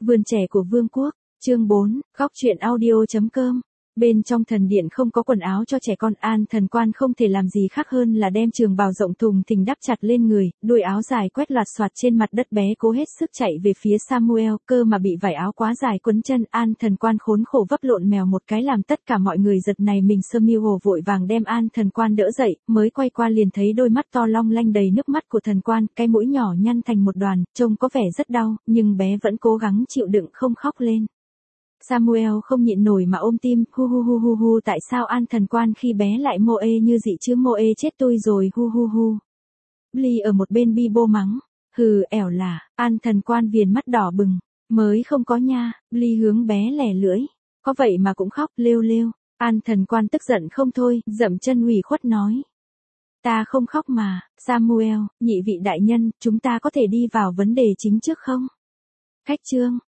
Vườn trẻ của Vương quốc, chương 4, góc truyện audio.com. Bên trong thần điện không có quần áo cho trẻ con, An Thần Quan không thể làm gì khác hơn là đem trường bào rộng thùng thình đắp chặt lên người, đuôi áo dài quét loạt xoạt trên mặt đất, bé cố hết sức chạy về phía Samuel, cơ mà bị vải áo quá dài quấn chân. An Thần Quan khốn khổ vấp lộn mèo một cái làm tất cả mọi người giật này mình. Samuel vội vàng đem An Thần Quan đỡ dậy, mới quay qua liền thấy đôi mắt to long lanh đầy nước mắt của thần quan, cái mũi nhỏ nhăn thành một đoàn, trông có vẻ rất đau, nhưng bé vẫn cố gắng chịu đựng không khóc lên. Samuel không nhịn nổi mà ôm tim, hu hu hu hu hu, tại sao An Thần Quan khi bé lại mô ê như dị chứ, mô ê chết tôi rồi, hu hu hu. Bly ở một bên bi bô mắng, hừ ẻo là, An Thần Quan viền mắt đỏ bừng, mới không có nha. Bly hướng bé lẻ lưỡi, có vậy mà cũng khóc, lêu lêu. An Thần Quan tức giận không thôi, dậm chân ủy khuất nói. Ta không khóc mà. Samuel, nhị vị đại nhân, chúng ta có thể đi vào vấn đề chính trước không? Khách trương,